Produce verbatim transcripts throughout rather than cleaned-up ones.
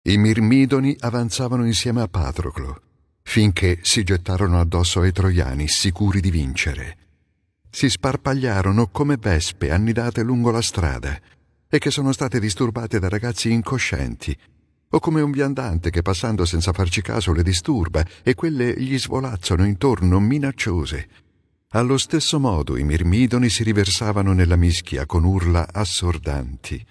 I Mirmidoni avanzavano insieme a Patroclo, finché si gettarono addosso ai troiani, sicuri di vincere. Si sparpagliarono come vespe annidate lungo la strada e che sono state disturbate da ragazzi incoscienti, o come un viandante che passando senza farci caso le disturba e quelle gli svolazzano intorno minacciose. Allo stesso modo i Mirmidoni si riversavano nella mischia con urla assordanti.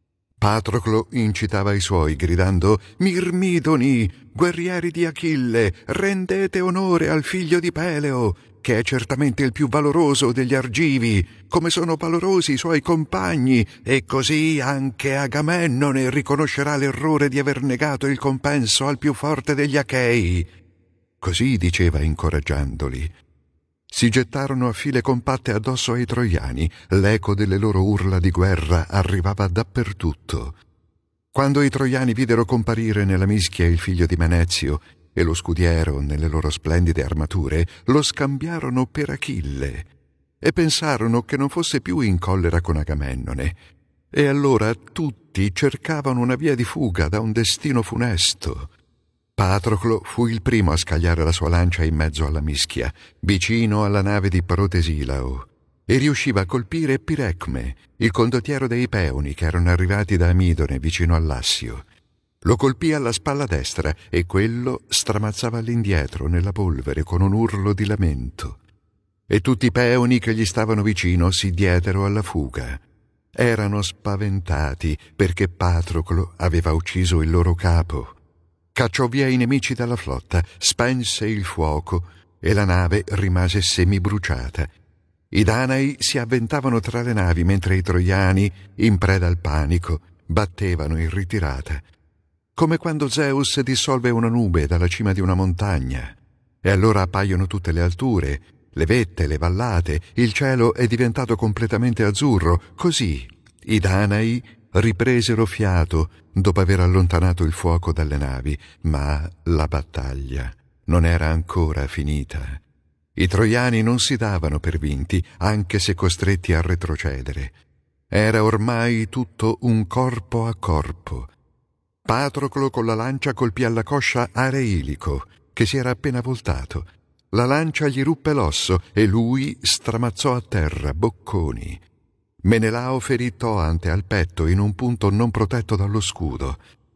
Patroclo incitava i suoi, gridando: «Mirmidoni, guerrieri di Achille, rendete onore al figlio di Peleo, che è certamente il più valoroso degli Argivi, come sono valorosi i suoi compagni, e così anche Agamennone riconoscerà l'errore di aver negato il compenso al più forte degli Achei». Così diceva incoraggiandoli. Si gettarono a file compatte addosso ai troiani, l'eco delle loro urla di guerra arrivava dappertutto. Quando i troiani videro comparire nella mischia il figlio di Menezio e lo scudiero nelle loro splendide armature, lo scambiarono per Achille e pensarono che non fosse più in collera con Agamennone. E allora tutti cercavano una via di fuga da un destino funesto. Patroclo fu il primo a scagliare la sua lancia in mezzo alla mischia, vicino alla nave di Protesilao, e riusciva a colpire Pirecme, il condottiero dei Peoni che erano arrivati da Amidone vicino all'Assio. Lo colpì alla spalla destra e quello stramazzava all'indietro nella polvere con un urlo di lamento. E tutti i Peoni che gli stavano vicino si diedero alla fuga. Erano spaventati perché Patroclo aveva ucciso il loro capo. Cacciò via i nemici dalla flotta, spense il fuoco e la nave rimase semibruciata. I Danai si avventavano tra le navi mentre i troiani, in preda al panico, battevano in ritirata. Come quando Zeus dissolve una nube dalla cima di una montagna. E allora appaiono tutte le alture, le vette, le vallate, il cielo è diventato completamente azzurro. Così i Danai ripresero fiato dopo aver allontanato il fuoco dalle navi, ma la battaglia non era ancora finita. I troiani non si davano per vinti, anche se costretti a retrocedere. Era ormai tutto un corpo a corpo. Patroclo con la lancia colpì alla coscia Areilico, che si era appena voltato. La lancia gli ruppe l'osso e lui stramazzò a terra, bocconi. Menelao ferì Toante al petto in un punto non protetto dallo scudo.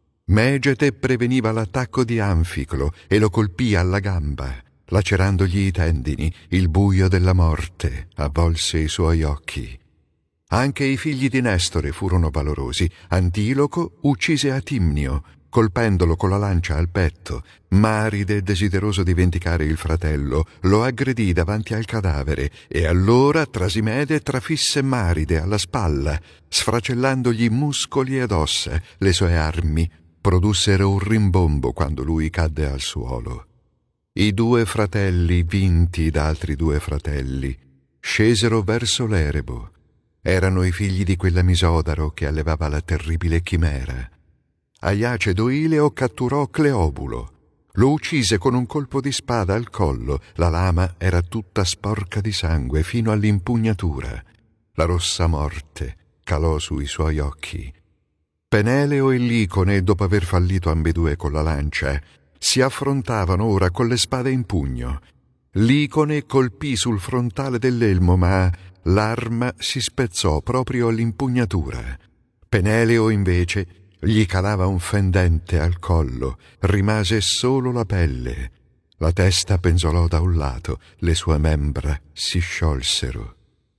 Megete preveniva l'attacco di Anficlo e lo colpì alla gamba, lacerandogli i tendini. Il buio della morte avvolse i suoi occhi. Anche i figli di Nestore furono valorosi. Antiloco uccise Atimnio, colpendolo con la lancia al petto. Maride, desideroso di vendicare il fratello, lo aggredì davanti al cadavere e allora Trasimede trafisse Maride alla spalla, sfracellandogli muscoli ed ossa. Le sue armi produssero un rimbombo quando lui cadde al suolo. I due fratelli, vinti da altri due fratelli, scesero verso l'Erebo. Erano i figli di quella Misodaro che allevava la terribile chimera. Aiacedo Ileo catturò Cleobulo. Lo uccise con un colpo di spada al collo. La lama era tutta sporca di sangue fino all'impugnatura. La rossa morte calò sui suoi occhi. Peneleo e Licone, dopo aver fallito ambedue con la lancia, si affrontavano ora con le spade in pugno. Licone colpì sul frontale dell'elmo, ma l'arma si spezzò proprio all'impugnatura. Peneleo, invece, gli calava un fendente al collo, rimase solo la pelle. La testa penzolò da un lato, le sue membra si sciolsero.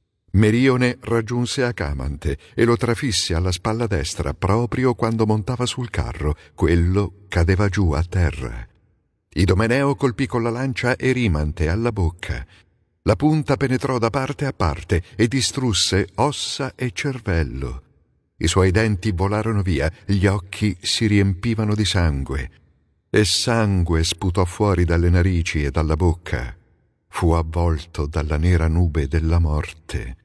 Merione raggiunse Acamante e lo trafisse alla spalla destra proprio quando montava sul carro. Quello cadeva giù a terra. Idomeneo colpì con la lancia Erimante alla bocca. La punta penetrò da parte a parte e distrusse ossa e cervello. I suoi denti volarono via, gli occhi si riempivano di sangue, e sangue sputò fuori dalle narici e dalla bocca. Fu avvolto dalla nera nube della morte.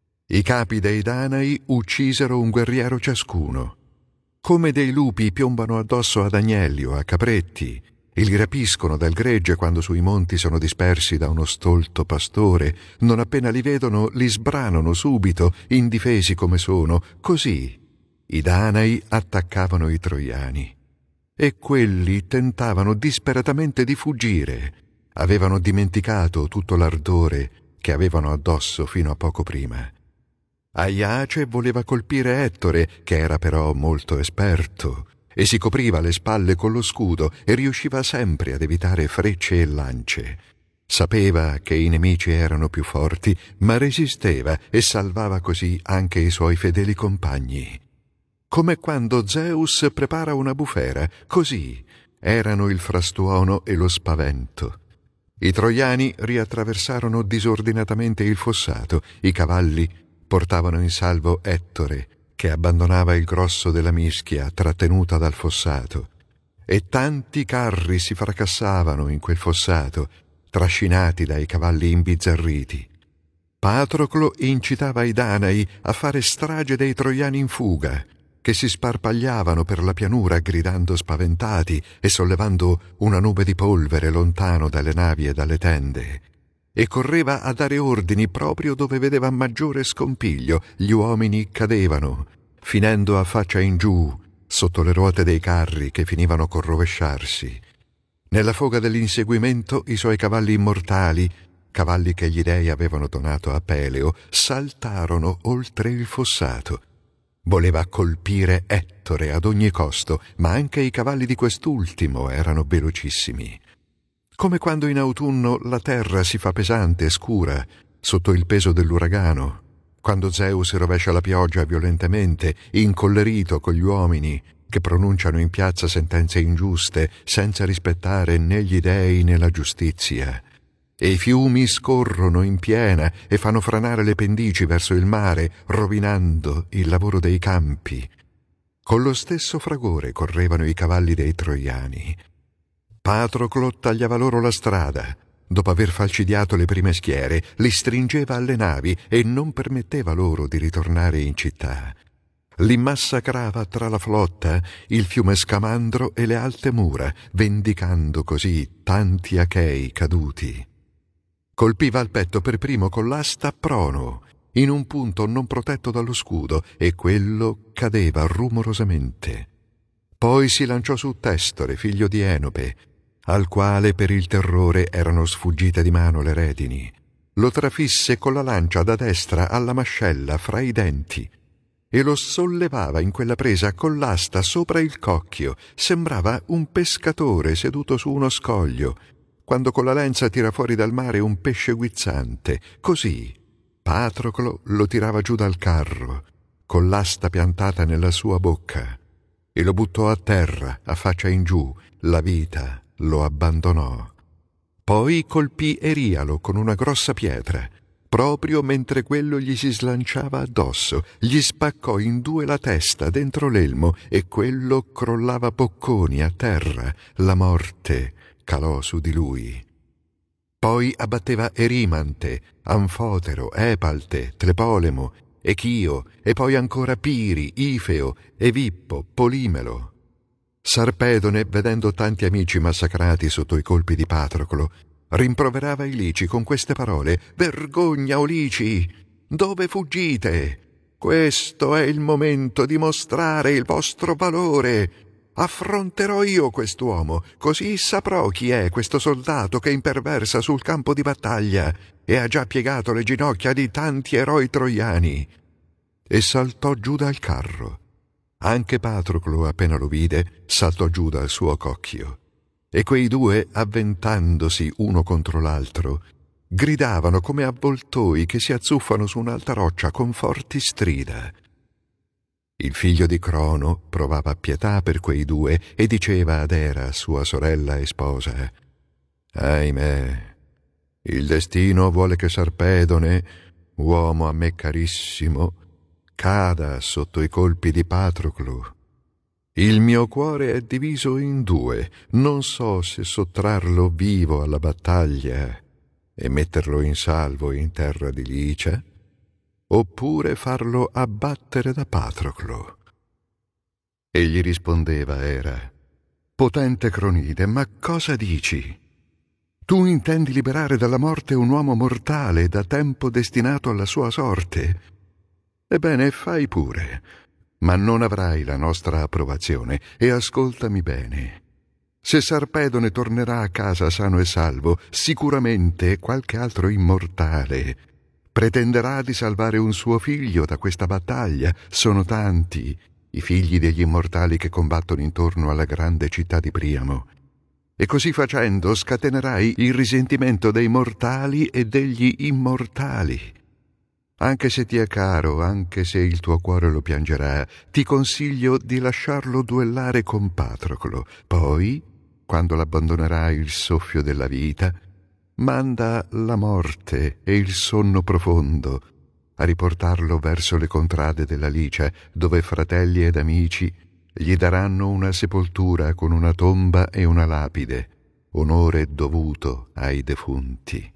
I capi dei Danai uccisero un guerriero ciascuno. Come dei lupi piombano addosso ad agnelli o a capretti, e li rapiscono dal gregge quando sui monti sono dispersi da uno stolto pastore. Non appena li vedono, li sbranano subito, indifesi come sono. Così i Danai attaccavano i troiani. e quelli tentavano disperatamente di fuggire. Avevano dimenticato tutto l'ardore che avevano addosso fino a poco prima. Aiace voleva colpire Ettore, che era però molto esperto, e si copriva le spalle con lo scudo e riusciva sempre ad evitare frecce e lance. Sapeva che i nemici erano più forti, ma resisteva e salvava così anche i suoi fedeli compagni. Come quando Zeus prepara una bufera, così erano il frastuono e lo spavento. I troiani riattraversarono disordinatamente il fossato. I cavalli portavano in salvo Ettore, che abbandonava il grosso della mischia trattenuta dal fossato, e tanti carri si fracassavano in quel fossato, trascinati dai cavalli imbizzarriti. Patroclo incitava i Danai a fare strage dei troiani in fuga, che si sparpagliavano per la pianura gridando spaventati e sollevando una nube di polvere lontano dalle navi e dalle tende, e correva a dare ordini proprio dove vedeva maggiore scompiglio. Gli uomini cadevano, finendo a faccia in giù sotto le ruote dei carri che finivano col rovesciarsi. Nella foga dell'inseguimento i suoi cavalli immortali, cavalli che gli dei avevano donato a Peleo, saltarono oltre il fossato. Voleva colpire Ettore ad ogni costo, ma anche i cavalli di quest'ultimo erano velocissimi. Come quando in autunno la terra si fa pesante e scura sotto il peso dell'uragano, quando Zeus rovescia la pioggia violentemente, incollerito con gli uomini che pronunciano in piazza sentenze ingiuste senza rispettare né gli dei né la giustizia. E i fiumi scorrono in piena e fanno franare le pendici verso il mare, rovinando il lavoro dei campi. Con lo stesso fragore correvano i cavalli dei troiani. Patroclo tagliava loro la strada. Dopo aver falcidiato le prime schiere, li stringeva alle navi e non permetteva loro di ritornare in città. Li massacrava tra la flotta, il fiume Scamandro e le alte mura, vendicando così tanti achei caduti. Colpiva al petto per primo con l'asta Prono, in un punto non protetto dallo scudo, e quello cadeva rumorosamente. Poi si lanciò su Testore, figlio di Enope, al quale per il terrore erano sfuggite di mano le redini. Lo trafisse con la lancia da destra alla mascella fra i denti e lo sollevava in quella presa con l'asta sopra il cocchio. Sembrava un pescatore seduto su uno scoglio, quando con la lenza tira fuori dal mare un pesce guizzante. Così Patroclo lo tirava giù dal carro, con l'asta piantata nella sua bocca, e lo buttò a terra, a faccia in giù. La vita lo abbandonò. Poi colpì Erialo con una grossa pietra, proprio mentre quello gli si slanciava addosso. Gli spaccò in due la testa dentro l'elmo e quello crollava bocconi a terra. La morte calò su di lui. Poi abbatteva Erimante, Anfotero, Epalte, Tlepolemo, Echio, e poi ancora Piri, Ifeo, Evippo, Polimelo. Sarpedone, vedendo tanti amici massacrati sotto i colpi di Patroclo, rimproverava i Lici con queste parole: «Vergogna, o Lici! Dove fuggite? Questo è il momento di mostrare il vostro valore. Affronterò io quest'uomo, così saprò chi è questo soldato che imperversa sul campo di battaglia e ha già piegato le ginocchia di tanti eroi troiani». E saltò giù dal carro. Anche Patroclo, appena lo vide, saltò giù dal suo cocchio. E quei due, avventandosi uno contro l'altro, gridavano come avvoltoi che si azzuffano su un'alta roccia con forti strida. Il figlio di Crono provava pietà per quei due e diceva ad Era, sua sorella e sposa: «Ahimè, il destino vuole che Sarpedone, uomo a me carissimo, cada sotto i colpi di Patroclo. Il mio cuore è diviso in due, non so se sottrarlo vivo alla battaglia e metterlo in salvo in terra di Licia, oppure farlo abbattere da Patroclo». Egli rispondeva Era: «Potente Cronide, ma cosa dici? Tu intendi liberare dalla morte un uomo mortale da tempo destinato alla sua sorte? Ebbene, fai pure. ma non avrai la nostra approvazione, e ascoltami bene. Se Sarpedone tornerà a casa sano e salvo, sicuramente qualche altro immortale pretenderà di salvare un suo figlio da questa battaglia. Sono tanti i figli degli immortali che combattono intorno alla grande città di Priamo. E così facendo scatenerai il risentimento dei mortali e degli immortali. Anche se ti è caro, anche se il tuo cuore lo piangerà, ti consiglio di lasciarlo duellare con Patroclo. Poi, quando l'abbandonerà il soffio della vita, manda la morte e il sonno profondo a riportarlo verso le contrade della Licia, dove fratelli ed amici gli daranno una sepoltura con una tomba e una lapide, onore dovuto ai defunti.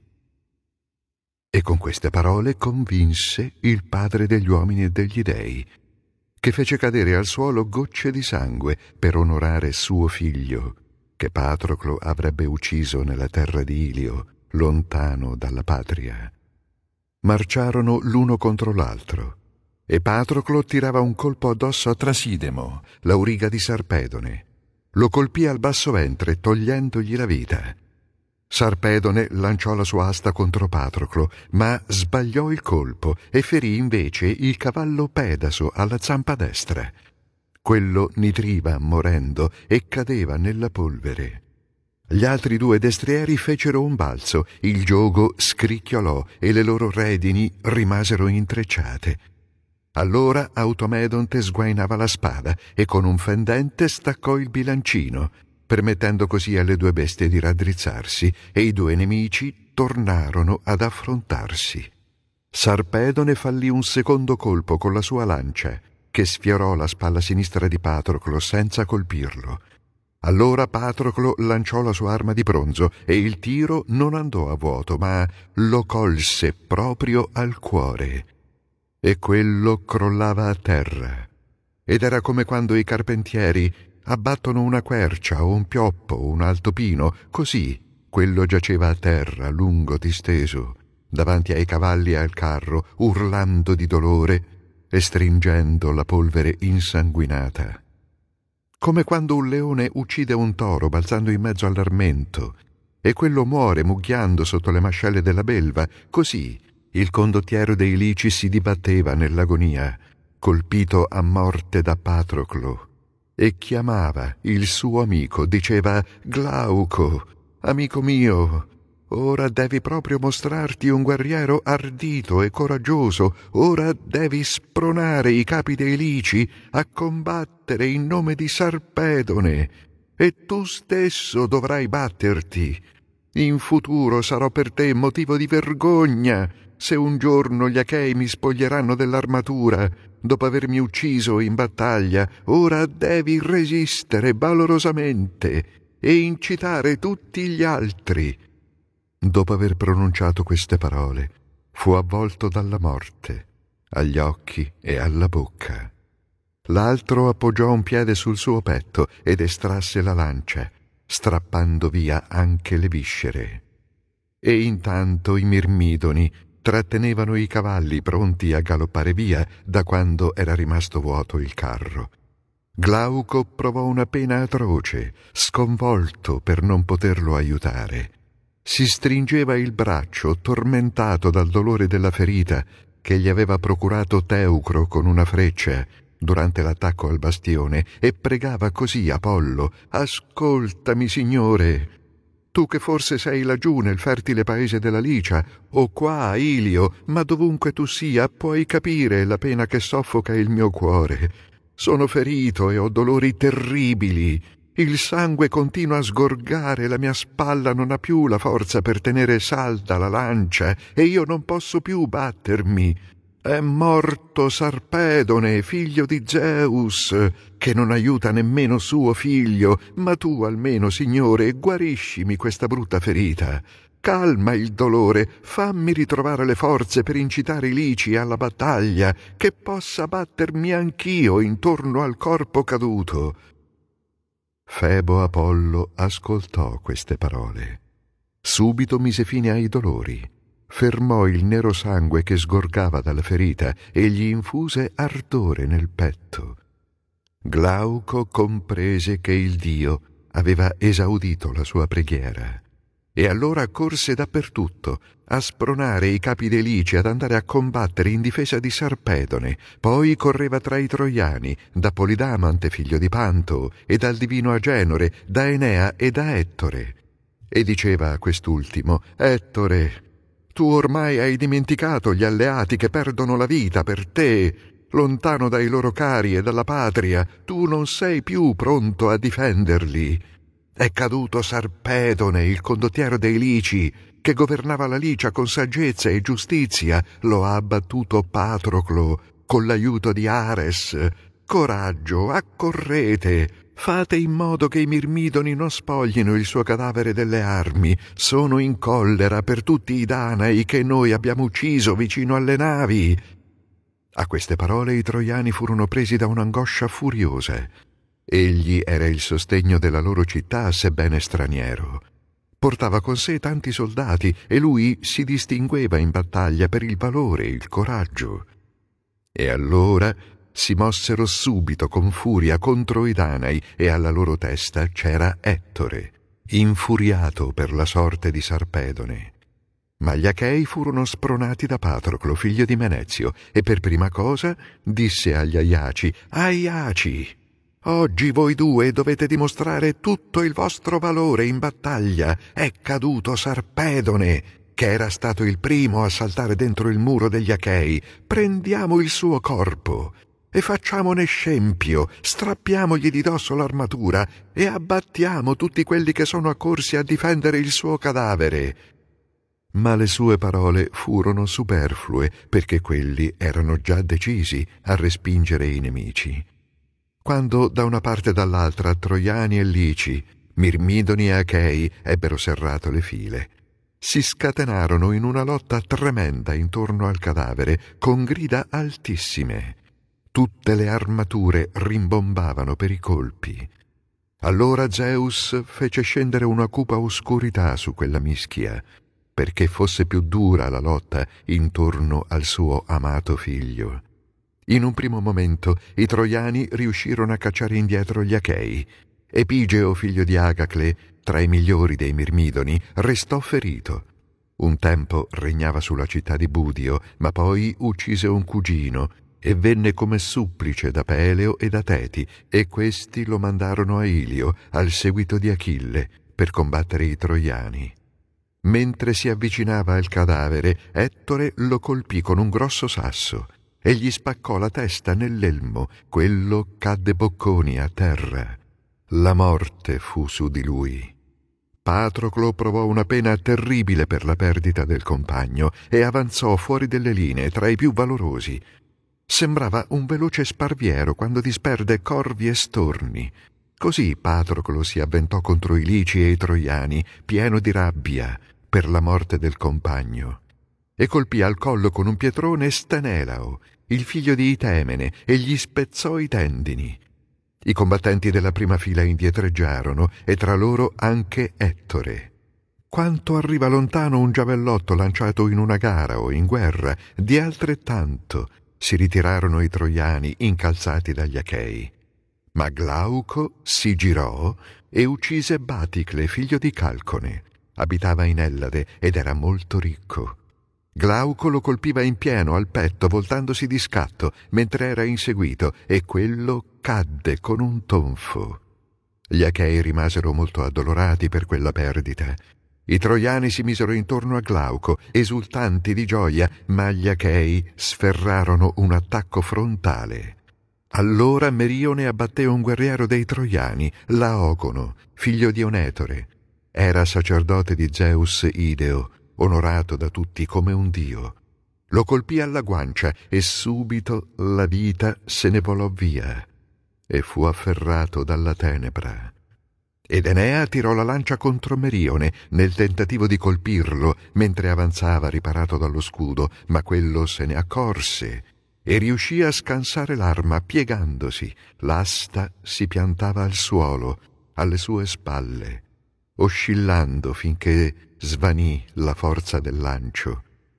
E con queste parole convinse il padre degli uomini e degli dei, che fece cadere al suolo gocce di sangue per onorare suo figlio, che Patroclo avrebbe ucciso nella terra di Ilio, lontano dalla patria. Marciarono l'uno contro l'altro, e Patroclo tirava un colpo addosso a Trasidemo, l'auriga di Sarpedone. Lo colpì al basso ventre, togliendogli la vita. Sarpedone lanciò la sua asta contro Patroclo, ma sbagliò il colpo e ferì invece il cavallo Pedaso alla zampa destra. Quello nitriva morendo e cadeva nella polvere. Gli altri due destrieri fecero un balzo, il giogo scricchiolò e le loro redini rimasero intrecciate. Allora Automedonte sguainava la spada e con un fendente staccò il bilancino, permettendo così alle due bestie di raddrizzarsi, e i due nemici tornarono ad affrontarsi. Sarpedone fallì un secondo colpo con la sua lancia, che sfiorò la spalla sinistra di Patroclo senza colpirlo. Allora Patroclo lanciò la sua arma di bronzo e il tiro non andò a vuoto, ma lo colse proprio al cuore. E quello crollava a terra. Ed era come quando i carpentieri abbattono una quercia o un pioppo o un alto pino, così quello giaceva a terra, lungo disteso, davanti ai cavalli e al carro, urlando di dolore e stringendo la polvere insanguinata. Come quando un leone uccide un toro balzando in mezzo all'armento, e quello muore mugghiando sotto le mascelle della belva, così il condottiero dei Lici si dibatteva nell'agonia, colpito a morte da Patroclo, e chiamava il suo amico, diceva: «Glauco, amico mio, ora devi proprio mostrarti un guerriero ardito e coraggioso, ora devi spronare i capi dei Lici a combattere in nome di Sarpedone, e tu stesso dovrai batterti. In futuro sarò per te motivo di vergogna se un giorno gli Achei mi spoglieranno dell'armatura dopo avermi ucciso in battaglia. Ora devi resistere valorosamente e incitare tutti gli altri». Dopo aver pronunciato queste parole, fu avvolto dalla morte, agli occhi e alla bocca. L'altro appoggiò un piede sul suo petto ed estrasse la lancia, strappando via anche le viscere. E intanto i mirmidoni trattenevano i cavalli pronti a galoppare via da quando era rimasto vuoto il carro. Glauco provò una pena atroce, sconvolto per non poterlo aiutare. Si stringeva il braccio, tormentato dal dolore della ferita che gli aveva procurato Teucro con una freccia durante l'attacco al bastione, e pregava così Apollo: «Ascoltami, Signore, tu che forse sei laggiù nel fertile paese della Licia, o qua a Ilio, ma dovunque tu sia, puoi capire la pena che soffoca il mio cuore. Sono ferito e ho dolori terribili. Il sangue continua a sgorgare, la mia spalla non ha più la forza per tenere salda la lancia, e io non posso più battermi. È morto Sarpedone, figlio di Zeus, che non aiuta nemmeno suo figlio, ma tu almeno, Signore, guariscimi questa brutta ferita. Calma il dolore, fammi ritrovare le forze per incitare i Lici alla battaglia, che possa battermi anch'io intorno al corpo caduto». Febo Apollo ascoltò queste parole. Subito mise fine ai dolori. fermò il nero sangue che sgorgava dalla ferita e gli infuse ardore nel petto. Glauco comprese che il Dio aveva esaudito la sua preghiera e allora corse dappertutto a spronare i capi dei Lici ad andare a combattere in difesa di Sarpedone. Poi correva tra i troiani, da Polidamante figlio di Panto, e dal divino Agenore, da Enea e da Ettore. E diceva a quest'ultimo: Ettore, tu ormai hai dimenticato gli alleati che perdono la vita per te. Lontano dai loro cari e dalla patria, tu non sei più pronto a difenderli. È caduto Sarpedone, il condottiero dei Lici, che governava la Licia con saggezza e giustizia. Lo ha abbattuto Patroclo con l'aiuto di Ares. Coraggio, accorrete, fate in modo che i Mirmidoni non spoglino il suo cadavere delle armi. Sono in collera per tutti i Danai che noi abbiamo ucciso vicino alle navi. A queste parole i troiani furono presi da un'angoscia furiosa. Egli era il sostegno della loro città, sebbene straniero. Portava con sé tanti soldati e lui si distingueva in battaglia per il valore e il coraggio. E allora si mossero subito con furia contro i Danai e alla loro testa c'era Ettore, infuriato per la sorte di Sarpedone. Ma gli Achei furono spronati da Patroclo, figlio di Menezio, e per prima cosa disse agli Aiaci: Aiaci, oggi voi due dovete dimostrare tutto il vostro valore in battaglia. È caduto Sarpedone, che era stato il primo a saltare dentro il muro degli Achei. Prendiamo il suo corpo e facciamone scempio, strappiamogli di dosso l'armatura e abbattiamo tutti quelli che sono accorsi a difendere il suo cadavere. Ma le sue parole furono superflue, perché quelli erano già decisi a respingere i nemici. Quando da una parte e dall'altra troiani e Lici, Mirmidoni e Achei ebbero serrato le file, si scatenarono in una lotta tremenda intorno al cadavere, con grida altissime. Tutte le armature rimbombavano per i colpi. Allora Zeus fece scendere una cupa oscurità su quella mischia, perché fosse più dura la lotta intorno al suo amato figlio. In un primo momento i troiani riuscirono a cacciare indietro gli Achei. Epigeo, figlio di Agacle, tra i migliori dei Mirmidoni, restò ferito. Un tempo regnava sulla città di Budio, ma poi uccise un cugino e venne come supplice da Peleo e da Teti, e questi lo mandarono a Ilio, al seguito di Achille, per combattere i troiani. Mentre si avvicinava al cadavere, Ettore lo colpì con un grosso sasso e gli spaccò la testa nell'elmo. Quello cadde bocconi a terra. La morte fu su di lui. Patroclo provò una pena terribile per la perdita del compagno e avanzò fuori delle linee tra i più valorosi. Sembrava un veloce sparviero quando disperde corvi e storni. Così Patroclo si avventò contro i Lici e i troiani, pieno di rabbia per la morte del compagno, e colpì al collo con un pietrone Stenelao, il figlio di Itemene, e gli spezzò i tendini. I combattenti della prima fila indietreggiarono, e tra loro anche Ettore. Quanto arriva lontano un giavellotto lanciato in una gara o in guerra, di altrettanto si ritirarono i troiani incalzati dagli Achei. Ma Glauco si girò e uccise Baticle, figlio di Calcone. Abitava in Ellade ed era molto ricco. Glauco lo colpiva in pieno al petto, voltandosi di scatto, mentre era inseguito, e quello cadde con un tonfo. Gli Achei rimasero molto addolorati per quella perdita. I troiani si misero intorno a Glauco, esultanti di gioia, ma gli Achei sferrarono un attacco frontale. Allora Merione abbatté un guerriero dei troiani, Laogono, figlio di Onetore. Era sacerdote di Zeus Ideo, onorato da tutti come un dio. Lo colpì alla guancia e subito la vita se ne volò via e fu afferrato dalla tenebra. Ed Enea tirò la lancia contro Merione nel tentativo di colpirlo mentre avanzava riparato dallo scudo, ma quello se ne accorse e riuscì a scansare l'arma piegandosi. L'asta si piantava al suolo, alle sue spalle, oscillando finché svanì la forza del lancio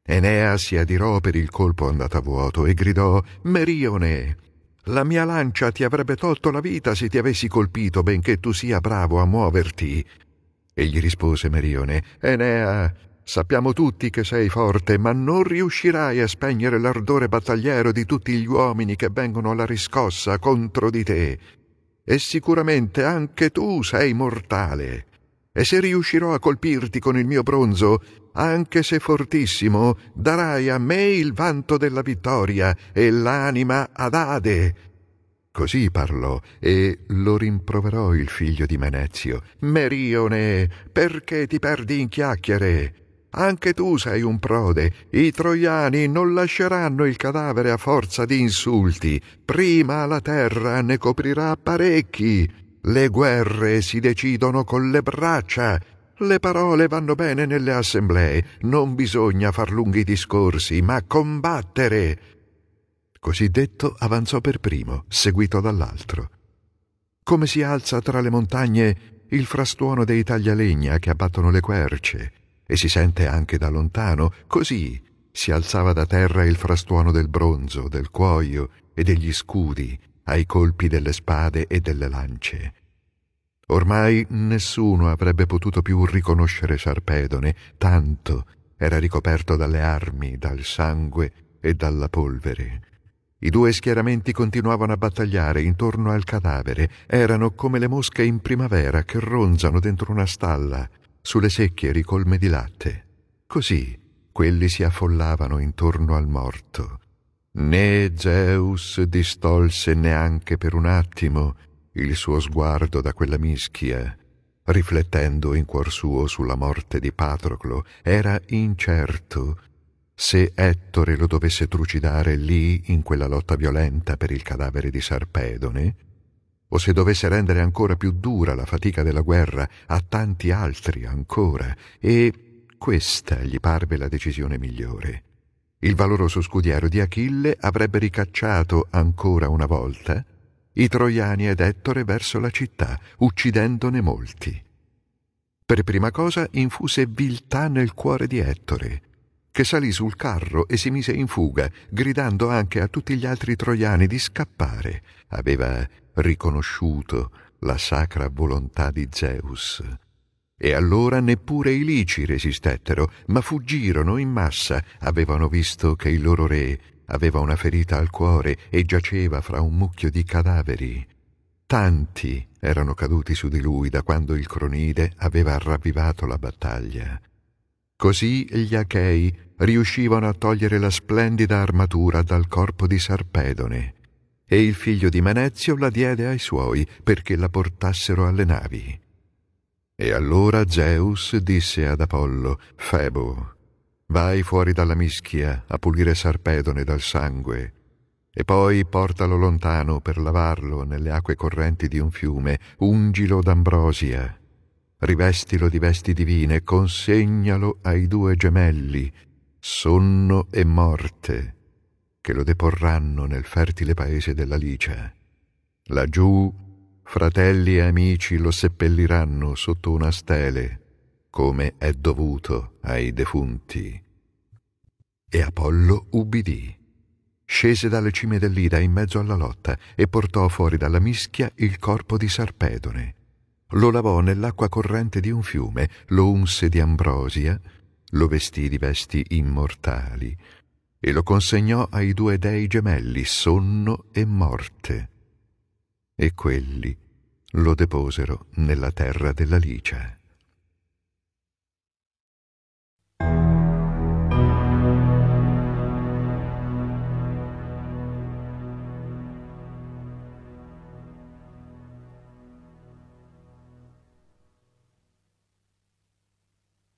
Enea si adirò per il colpo andato a vuoto e gridò: «Merione, la mia lancia ti avrebbe tolto la vita se ti avessi colpito, benché tu sia bravo a muoverti». E gli rispose Merione: «Enea, sappiamo tutti che sei forte, ma non riuscirai a spegnere l'ardore battagliero di tutti gli uomini che vengono alla riscossa contro di te. E sicuramente anche tu sei mortale. E se riuscirò a colpirti con il mio bronzo, anche se fortissimo, darai a me il vanto della vittoria e l'anima ad Ade». Così parlò e lo rimproverò il figlio di Menezio: «Merione, perché ti perdi in chiacchiere? Anche tu sei un prode. I troiani non lasceranno il cadavere a forza di insulti. Prima la terra ne coprirà parecchi. Le guerre si decidono con le braccia. Le parole vanno bene nelle assemblee. Non bisogna far lunghi discorsi, ma combattere». Così detto, avanzò per primo, seguito dall'altro. Come si alza tra le montagne il frastuono dei taglialegna che abbattono le querce, e si sente anche da lontano, così si alzava da terra il frastuono del bronzo, del cuoio e degli scudi ai colpi delle spade e delle lance. Ormai nessuno avrebbe potuto più riconoscere Sarpedone, tanto era ricoperto dalle armi, dal sangue e dalla polvere. I due schieramenti continuavano a battagliare intorno al cadavere. Erano come le mosche in primavera che ronzano dentro una stalla, sulle secchie ricolme di latte. Così quelli si affollavano intorno al morto. Né Zeus distolse neanche per un attimo il suo sguardo da quella mischia. Riflettendo in cuor suo sulla morte di Patroclo, era incerto se Ettore lo dovesse trucidare lì in quella lotta violenta per il cadavere di Sarpedone, o se dovesse rendere ancora più dura la fatica della guerra a tanti altri ancora, e questa gli parve la decisione migliore. Il valoroso scudiero di Achille avrebbe ricacciato ancora una volta i troiani ed Ettore verso la città, uccidendone molti. Per prima cosa infuse viltà nel cuore di Ettore, che salì sul carro e si mise in fuga, gridando anche a tutti gli altri troiani di scappare. Aveva riconosciuto la sacra volontà di Zeus. E allora neppure i Lici resistettero, ma fuggirono in massa. Avevano visto che il loro re aveva una ferita al cuore e giaceva fra un mucchio di cadaveri. Tanti erano caduti su di lui da quando il Cronide aveva ravvivato la battaglia. Così gli Achei riuscivano a togliere la splendida armatura dal corpo di Sarpedone, e il figlio di Menezio la diede ai suoi perché la portassero alle navi. E allora Zeus disse ad Apollo: «Febo, vai fuori dalla mischia a pulire Sarpedone dal sangue, e poi portalo lontano per lavarlo nelle acque correnti di un fiume, ungilo d'ambrosia, rivestilo di vesti divine, consegnalo ai due gemelli, Sonno e Morte, che lo deporranno nel fertile paese della Licia. Laggiù fratelli e amici lo seppelliranno sotto una stele, come è dovuto ai defunti». E Apollo ubbidì. Scese dalle cime dell'Ida in mezzo alla lotta e portò fuori dalla mischia il corpo di Sarpedone. Lo lavò nell'acqua corrente di un fiume, lo unse di ambrosia, lo vestì di vesti immortali e lo consegnò ai due dei gemelli, Sonno e Morte. E quelli lo deposero nella terra della Licia.